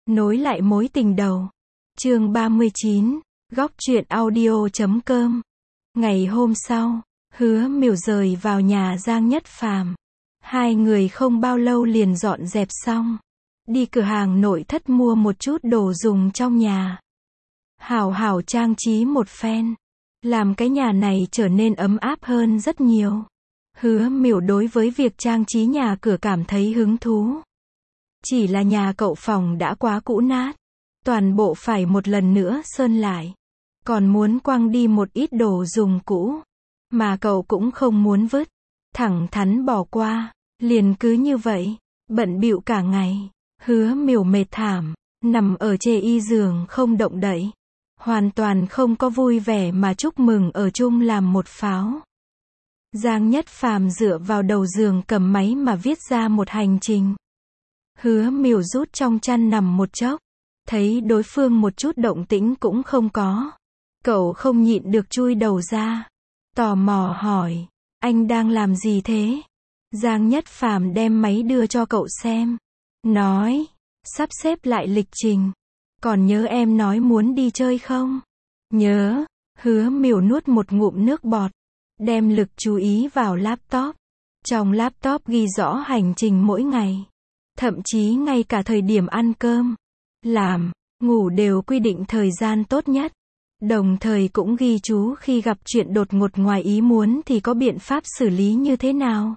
Nối lại mối tình đầu. Chương 39, góc truyện audio.com. Ngày hôm sau, Hứa Miểu rời vào nhà Giang Nhất Phàm. Hai người không bao lâu liền dọn dẹp xong. Đi cửa hàng nội thất mua một chút đồ dùng trong nhà. Hảo hảo trang trí một phen. Làm cái nhà này trở nên ấm áp hơn rất nhiều. Hứa Miểu đối với việc trang trí nhà cửa cảm thấy hứng thú. Chỉ là nhà cậu phòng đã quá cũ nát. Toàn bộ phải một lần nữa sơn lại. Còn muốn quăng đi một ít đồ dùng cũ. Mà cậu cũng không muốn vứt. Thẳng thắn bỏ qua. Liền cứ như vậy. Bận bịu cả ngày. Hứa Miểu mệt thảm. Nằm ở chê giường không động đậy. Hoàn toàn không có vui vẻ mà chúc mừng ở chung làm một pháo. Giang Nhất Phàm dựa vào đầu giường cầm máy mà viết ra một hành trình. Hứa Miểu rút trong chăn nằm một chốc. Thấy đối phương một chút động tĩnh cũng không có. Cậu không nhịn được chui đầu ra. Tò mò hỏi, anh đang làm gì thế? Giang Nhất Phàm đem máy đưa cho cậu xem. Nói, sắp xếp lại lịch trình. Còn nhớ em nói muốn đi chơi không? Nhớ. Hứa Miểu nuốt một ngụm nước bọt. Đem lực chú ý vào laptop. Trong laptop ghi rõ hành trình mỗi ngày. Thậm chí ngay cả thời điểm ăn cơm, làm, ngủ đều quy định thời gian tốt nhất. Đồng thời cũng ghi chú khi gặp chuyện đột ngột ngoài ý muốn thì có biện pháp xử lý như thế nào.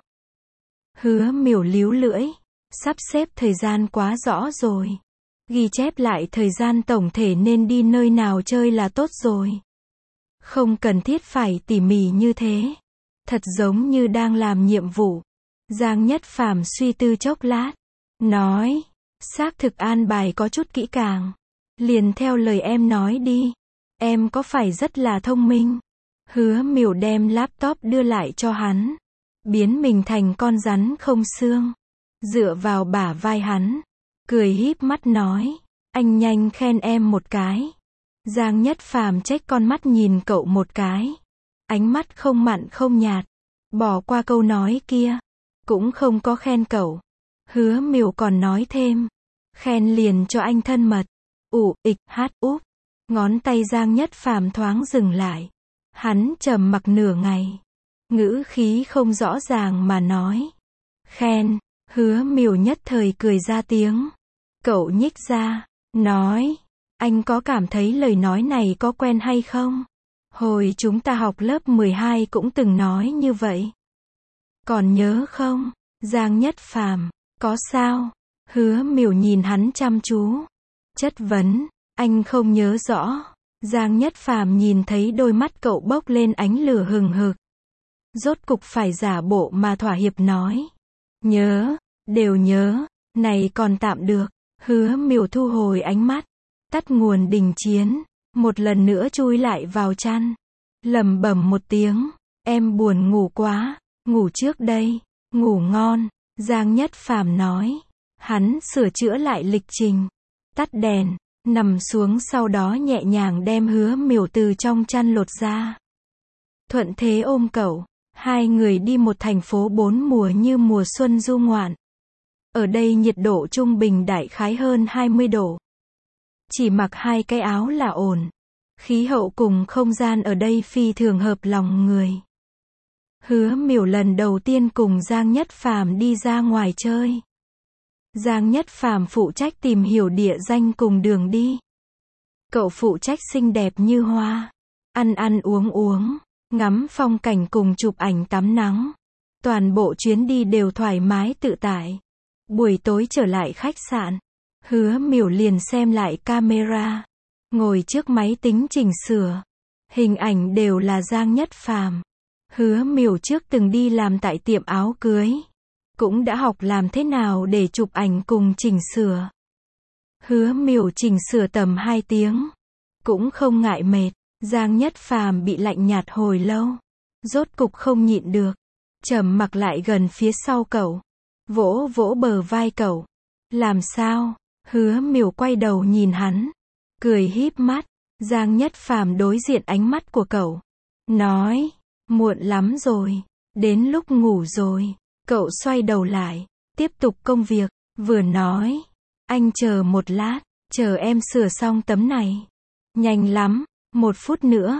Hứa Miểu líu lưỡi. Sắp xếp thời gian quá rõ rồi. Ghi chép lại thời gian tổng thể nên đi nơi nào chơi là tốt rồi. Không cần thiết phải tỉ mỉ như thế. Thật giống như đang làm nhiệm vụ. Giang Nhất Phàm suy tư chốc lát. Nói, xác thực an bài có chút kỹ càng. Liền theo lời em nói đi. Em có phải rất là thông minh? Hứa Miểu đem laptop đưa lại cho hắn. Biến mình thành con rắn không xương. Dựa vào bả vai hắn. Cười híp mắt nói. Anh nhanh khen em một cái. Giang Nhất Phàm chếch con mắt nhìn cậu một cái. Ánh mắt không mặn không nhạt. Bỏ qua câu nói kia. Cũng không có khen cậu. Hứa Miểu còn nói thêm. Khen liền cho anh thân mật. Ủ, ịch, hát, úp. Ngón tay Giang Nhất Phàm thoáng dừng lại. Hắn trầm mặc nửa ngày. Ngữ khí không rõ ràng mà nói. Khen. Hứa Miểu nhất thời cười ra tiếng. Cậu nhích ra. Nói. Anh có cảm thấy lời nói này có quen hay không? Hồi chúng ta học lớp 12 cũng từng nói như vậy. Còn nhớ không? Giang Nhất Phàm. Có sao? Hứa Miểu nhìn hắn chăm chú. Chất vấn. Anh không nhớ rõ. Giang Nhất Phàm nhìn thấy đôi mắt cậu bốc lên ánh lửa hừng hực. Rốt cục phải giả bộ mà thỏa hiệp nói. Nhớ. Đều nhớ. Này còn tạm được. Hứa Miểu thu hồi ánh mắt. Tắt nguồn đình chiến. Một lần nữa chui lại vào chăn. Lẩm bẩm một tiếng. Em buồn ngủ quá. Ngủ trước đây. Ngủ ngon. Giang Nhất Phàm nói. Hắn sửa chữa lại lịch trình. Tắt đèn. Nằm xuống sau đó nhẹ nhàng đem Hứa Miểu từ trong chăn lột ra. Thuận thế ôm cậu. Hai người đi một thành phố bốn mùa như mùa xuân du ngoạn. Ở đây nhiệt độ trung bình đại khái hơn 20 độ. Chỉ mặc hai cái áo là ổn. Khí hậu cùng không gian ở đây phi thường hợp lòng người. Hứa Miểu lần đầu tiên cùng Giang Nhất Phàm đi ra ngoài chơi. Giang Nhất Phàm phụ trách tìm hiểu địa danh cùng đường đi. Cậu phụ trách xinh đẹp như hoa. Ăn ăn uống uống. Ngắm phong cảnh cùng chụp ảnh tắm nắng. Toàn bộ chuyến đi đều thoải mái tự tại. Buổi tối trở lại khách sạn. Hứa Miểu liền xem lại camera. Ngồi trước máy tính chỉnh sửa. Hình ảnh đều là Giang Nhất Phàm. Hứa Miểu trước từng đi làm tại tiệm áo cưới. Cũng đã học làm thế nào để chụp ảnh cùng chỉnh sửa. Hứa Miểu chỉnh sửa tầm 2 tiếng. Cũng không ngại mệt. Giang Nhất Phàm bị lạnh nhạt hồi lâu. Rốt cục không nhịn được. Trầm mặc lại gần phía sau cậu. Vỗ vỗ bờ vai cậu. Làm sao? Hứa Miểu quay đầu nhìn hắn. Cười híp mắt. Giang Nhất Phàm đối diện ánh mắt của cậu. Nói. Muộn lắm rồi. Đến lúc ngủ rồi. Cậu xoay đầu lại. Tiếp tục công việc. Vừa nói. Anh chờ một lát. Chờ em sửa xong tấm này. Nhanh lắm, 1 phút nữa.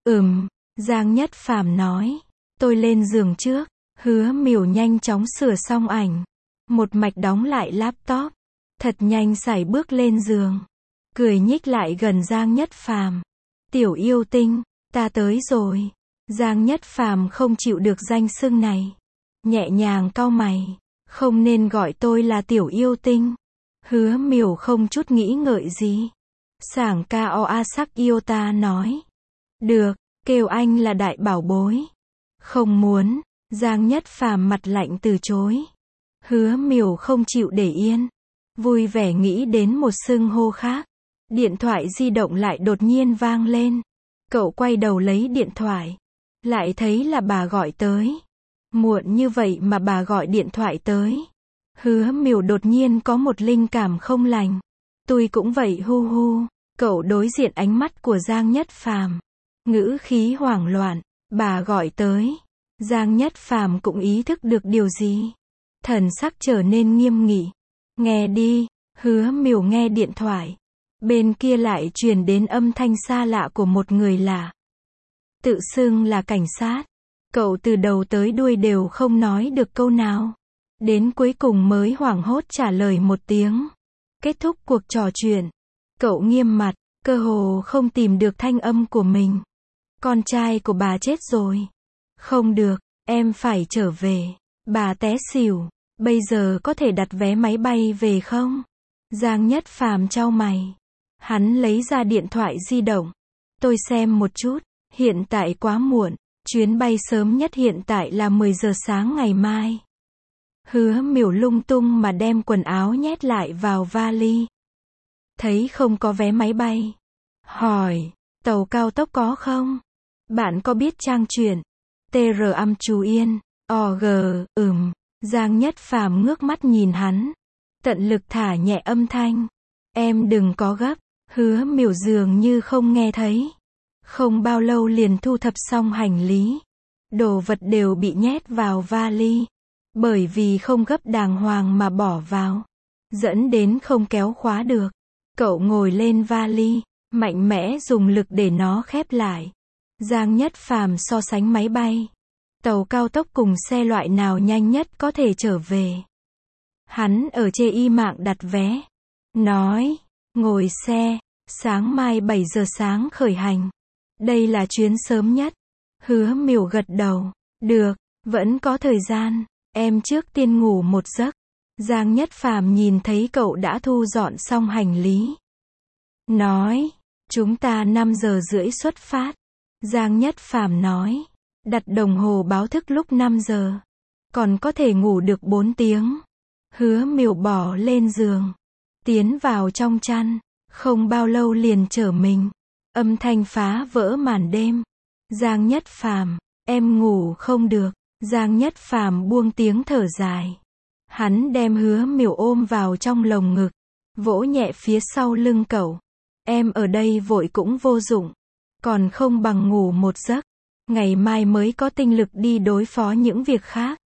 Giang Nhất Phàm nói. Tôi lên giường trước. Hứa Miểu nhanh chóng sửa xong ảnh. Một mạch đóng lại laptop. Thật nhanh sải bước lên giường. Cười nhích lại gần Giang Nhất Phàm. Tiểu yêu tinh, ta tới rồi. Giang Nhất Phàm không chịu được danh xưng này. Nhẹ nhàng cau mày. Không nên gọi tôi là tiểu yêu tinh. Hứa Miểu không chút nghĩ ngợi gì. Sảng ca o a sắc yêu ta nói. Được, kêu anh là đại bảo bối. Không muốn. Giang Nhất Phàm mặt lạnh từ chối. Hứa Miểu không chịu để yên. Vui vẻ nghĩ đến một xưng hô khác. Điện thoại di động lại đột nhiên vang lên. Cậu quay đầu lấy điện thoại. Lại thấy là bà gọi tới. Muộn như vậy mà bà gọi điện thoại tới. Hứa Miểu đột nhiên có một linh cảm không lành. Tôi cũng vậy hu hu. Cậu đối diện ánh mắt của Giang Nhất Phàm. Ngữ khí hoảng loạn. Bà gọi tới. Giang Nhất Phàm cũng ý thức được điều gì. Thần sắc trở nên nghiêm nghị. Nghe đi. Hứa Miểu nghe điện thoại. Bên kia lại truyền đến âm thanh xa lạ của một người lạ. Tự xưng là cảnh sát. Cậu từ đầu tới đuôi đều không nói được câu nào. Đến cuối cùng mới hoảng hốt trả lời một tiếng. Kết thúc cuộc trò chuyện. Cậu nghiêm mặt, cơ hồ không tìm được thanh âm của mình. Con trai của bà chết rồi. Không được, em phải trở về. Bà té xỉu. Bây giờ có thể đặt vé máy bay về không? Giang Nhất Phàm chau mày. Hắn lấy ra điện thoại di động. Tôi xem một chút. Hiện tại quá muộn. Chuyến bay sớm nhất hiện tại là 10 giờ sáng ngày mai. Hứa Miểu lung tung mà đem quần áo nhét lại vào vali. Thấy không có vé máy bay. Hỏi, tàu cao tốc có không? Bạn có biết trang truyện TR Am Chú Yên, OG, Giang Nhất Phàm ngước mắt nhìn hắn. Tận lực thả nhẹ âm thanh. Em đừng có gấp. Hứa Miểu dường như không nghe thấy. Không bao lâu liền thu thập xong hành lý. Đồ vật đều bị nhét vào vali. Bởi vì không gấp đàng hoàng mà bỏ vào. Dẫn đến không kéo khóa được. Cậu ngồi lên vali. Mạnh mẽ dùng lực để nó khép lại. Giang Nhất Phàm so sánh máy bay. Tàu cao tốc cùng xe loại nào nhanh nhất có thể trở về. Hắn ở chê y mạng đặt vé. Nói, ngồi xe, sáng mai 7 giờ sáng khởi hành. Đây là chuyến sớm nhất. Hứa Miểu gật đầu. Được, vẫn có thời gian. Em trước tiên ngủ một giấc. Giang Nhất Phàm nhìn thấy cậu đã thu dọn xong hành lý. Nói, chúng ta 5 giờ rưỡi xuất phát. Giang Nhất Phàm nói, đặt đồng hồ báo thức lúc 5 giờ. Còn có thể ngủ được 4 tiếng. Hứa Miểu bỏ lên giường. Tiến vào trong chăn. Không bao lâu liền trở mình. Âm thanh phá vỡ màn đêm. Giang Nhất Phàm, em ngủ không được. Giang Nhất Phàm buông tiếng thở dài. Hắn đem Hứa Miểu ôm vào trong lồng ngực. Vỗ nhẹ phía sau lưng cậu. Em ở đây vội cũng vô dụng. Còn không bằng ngủ một giấc. Ngày mai mới có tinh lực đi đối phó những việc khác.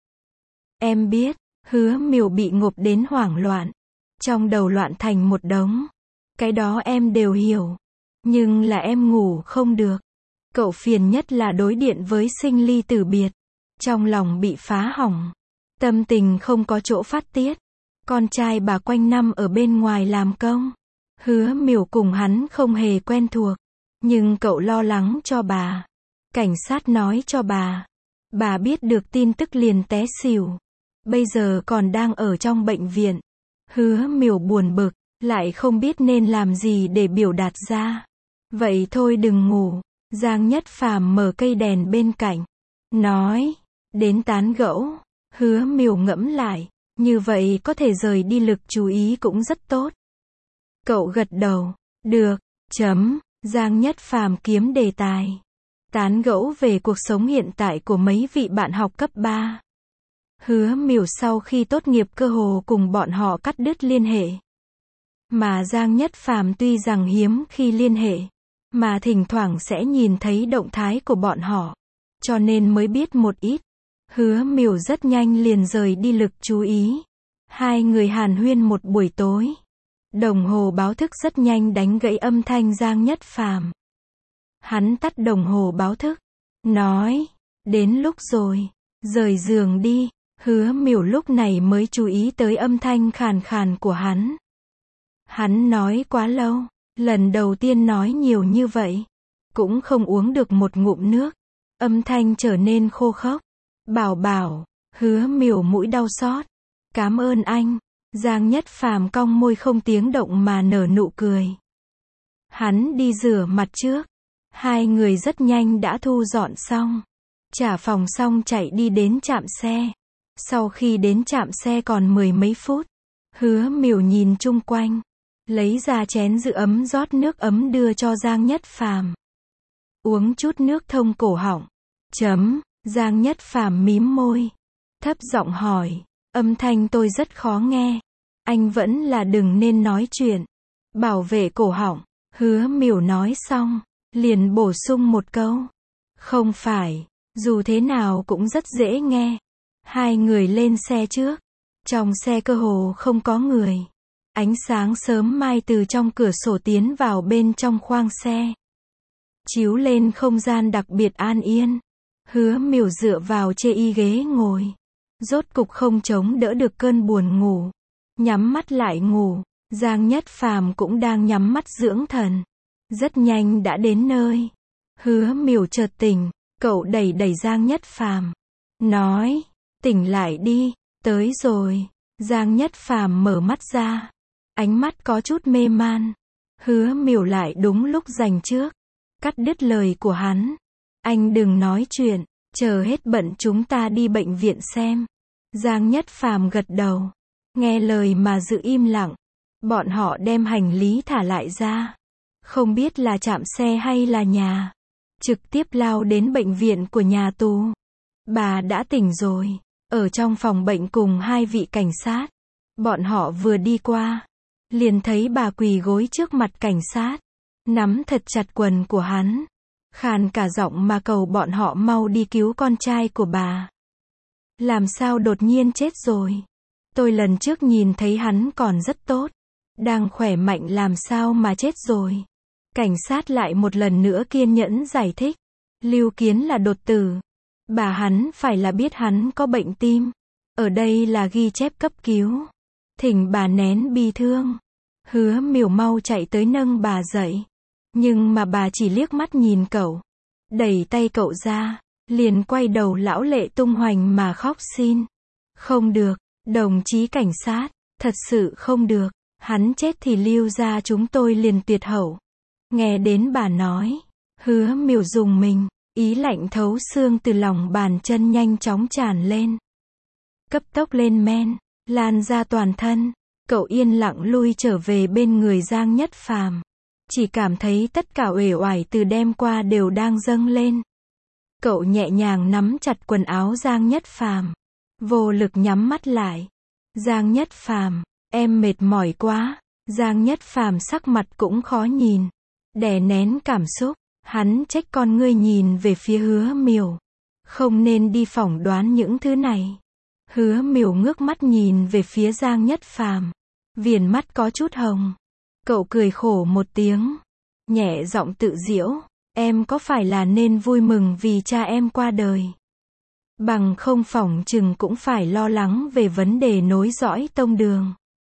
Em biết. Hứa Miểu bị ngộp đến hoảng loạn. Trong đầu loạn thành một đống. Cái đó em đều hiểu. Nhưng là em ngủ không được. Cậu phiền nhất là đối điện với sinh ly tử biệt. Trong lòng bị phá hỏng. Tâm tình không có chỗ phát tiết. Con trai bà quanh năm ở bên ngoài làm công. Hứa Miểu cùng hắn không hề quen thuộc. Nhưng cậu lo lắng cho bà. Cảnh sát nói cho bà. Bà biết được tin tức liền té xỉu. Bây giờ còn đang ở trong bệnh viện. Hứa Miểu buồn bực. Lại không biết nên làm gì để biểu đạt ra. Vậy thôi đừng ngủ. Giang Nhất Phàm mở cây đèn bên cạnh. Nói. Đến tán gẫu. Hứa Miểu ngẫm lại. Như vậy có thể rời đi lực chú ý cũng rất tốt. Cậu gật đầu. Được. Giang Nhất Phàm kiếm đề tài. Tán gẫu về cuộc sống hiện tại của mấy vị bạn học cấp 3. Hứa Miểu sau khi tốt nghiệp cơ hồ cùng bọn họ cắt đứt liên hệ. Mà Giang Nhất Phàm tuy rằng hiếm khi liên hệ, mà thỉnh thoảng sẽ nhìn thấy động thái của bọn họ, cho nên mới biết một ít. Hứa Miểu rất nhanh liền rời đi lực chú ý. Hai người hàn huyên một buổi tối. Đồng hồ báo thức rất nhanh đánh gãy âm thanh Giang Nhất Phàm. Hắn tắt đồng hồ báo thức, nói, đến lúc rồi, rời giường đi. Hứa Miểu lúc này mới chú ý tới âm thanh khàn khàn của hắn. Hắn nói quá lâu, lần đầu tiên nói nhiều như vậy, cũng không uống được một ngụm nước. Âm thanh trở nên khô khốc. Bảo bảo, Hứa Miểu mũi đau xót. Cảm ơn anh. Giang Nhất Phàm cong môi không tiếng động mà nở nụ cười. Hắn đi rửa mặt trước. Hai người rất nhanh đã thu dọn xong. Trả phòng xong chạy đi đến trạm xe. Sau khi đến trạm xe còn 10 mấy phút, Hứa Miểu nhìn chung quanh, lấy ra chén giữ ấm rót nước ấm đưa cho Giang Nhất Phàm. Uống chút nước thông cổ họng. Giang Nhất Phàm mím môi, thấp giọng hỏi, âm thanh tôi rất khó nghe. Anh vẫn là đừng nên nói chuyện. Bảo vệ cổ họng. Hứa Miểu nói xong, liền bổ sung một câu. Không phải, dù thế nào cũng rất dễ nghe. Hai người lên xe trước. Trong xe cơ hồ không có người. Ánh sáng sớm mai từ trong cửa sổ tiến vào bên trong khoang xe, chiếu lên không gian đặc biệt an yên. Hứa Miểu dựa vào chê y ghế ngồi. Rốt cục không chống đỡ được cơn buồn ngủ. Nhắm mắt lại ngủ. Giang Nhất Phàm cũng đang nhắm mắt dưỡng thần. Rất nhanh đã đến nơi. Hứa Miểu chợt tỉnh. Cậu đẩy đẩy Giang Nhất Phàm, nói, tỉnh lại đi, tới rồi. Giang Nhất Phàm mở mắt ra. Ánh mắt có chút mê man. Hứa Miểu lại đúng lúc dành trước, cắt đứt lời của hắn. Anh đừng nói chuyện, chờ hết bận chúng ta đi bệnh viện xem. Giang Nhất Phàm gật đầu, nghe lời mà giữ im lặng. Bọn họ đem hành lý thả lại ra. Không biết là trạm xe hay là nhà. Trực tiếp lao đến bệnh viện của nhà tù. Bà đã tỉnh rồi, ở trong phòng bệnh cùng hai vị cảnh sát. Bọn họ vừa đi qua, liền thấy bà quỳ gối trước mặt cảnh sát, nắm thật chặt quần của hắn, khàn cả giọng mà cầu bọn họ mau đi cứu con trai của bà. Làm sao đột nhiên chết rồi? Tôi lần trước nhìn thấy hắn còn rất tốt, đang khỏe mạnh làm sao mà chết rồi? Cảnh sát lại một lần nữa kiên nhẫn giải thích. Lưu Kiến là đột tử. Bà hắn phải là biết hắn có bệnh tim. Ở đây là ghi chép cấp cứu. Thỉnh bà nén bi thương. Hứa Miểu mau chạy tới nâng bà dậy. Nhưng mà bà chỉ liếc mắt nhìn cậu, đẩy tay cậu ra, liền quay đầu lão lệ tung hoành mà khóc xin. Không được, đồng chí cảnh sát, thật sự không được. Hắn chết thì Lưu gia chúng tôi liền tuyệt hậu. Nghe đến bà nói, Hứa Miểu dùng mình, ý lạnh thấu xương từ lòng bàn chân nhanh chóng tràn lên. Cấp tốc lên men, lan ra toàn thân. Cậu yên lặng lui trở về bên người Giang Nhất Phàm. Chỉ cảm thấy tất cả uể oải từ đêm qua đều đang dâng lên. Cậu nhẹ nhàng nắm chặt quần áo Giang Nhất Phàm, vô lực nhắm mắt lại. Giang Nhất Phàm, em mệt mỏi quá. Giang Nhất Phàm sắc mặt cũng khó nhìn, đè nén cảm xúc, hắn trách con ngươi nhìn về phía Hứa Miểu. Không nên đi phỏng đoán những thứ này. Hứa Miểu ngước mắt nhìn về phía Giang Nhất Phàm, viền mắt có chút hồng. Cậu cười khổ một tiếng, nhẹ giọng tự giễu, em có phải là nên vui mừng vì cha em qua đời? Bằng không phỏng chừng cũng phải lo lắng về vấn đề nối dõi tông đường.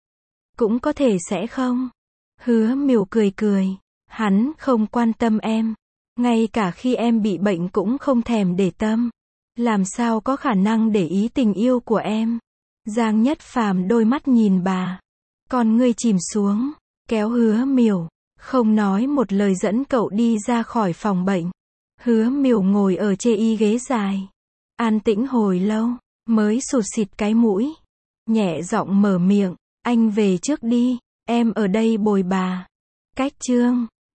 Cũng có thể sẽ không. Hứa Miểu cười cười, hắn không quan tâm em, ngay cả khi em bị bệnh cũng không thèm để tâm. Làm sao có khả năng để ý tình yêu của em? Giang Nhất Phàm đôi mắt nhìn bà, con ngươi chìm xuống, kéo Hứa Miểu, không nói một lời dẫn cậu đi ra khỏi phòng bệnh. Hứa Miểu ngồi ở chê y ghế dài, an tĩnh hồi lâu, mới sụt sịt cái mũi, nhẹ giọng mở miệng, anh về trước đi, em ở đây bồi bà. Cách chương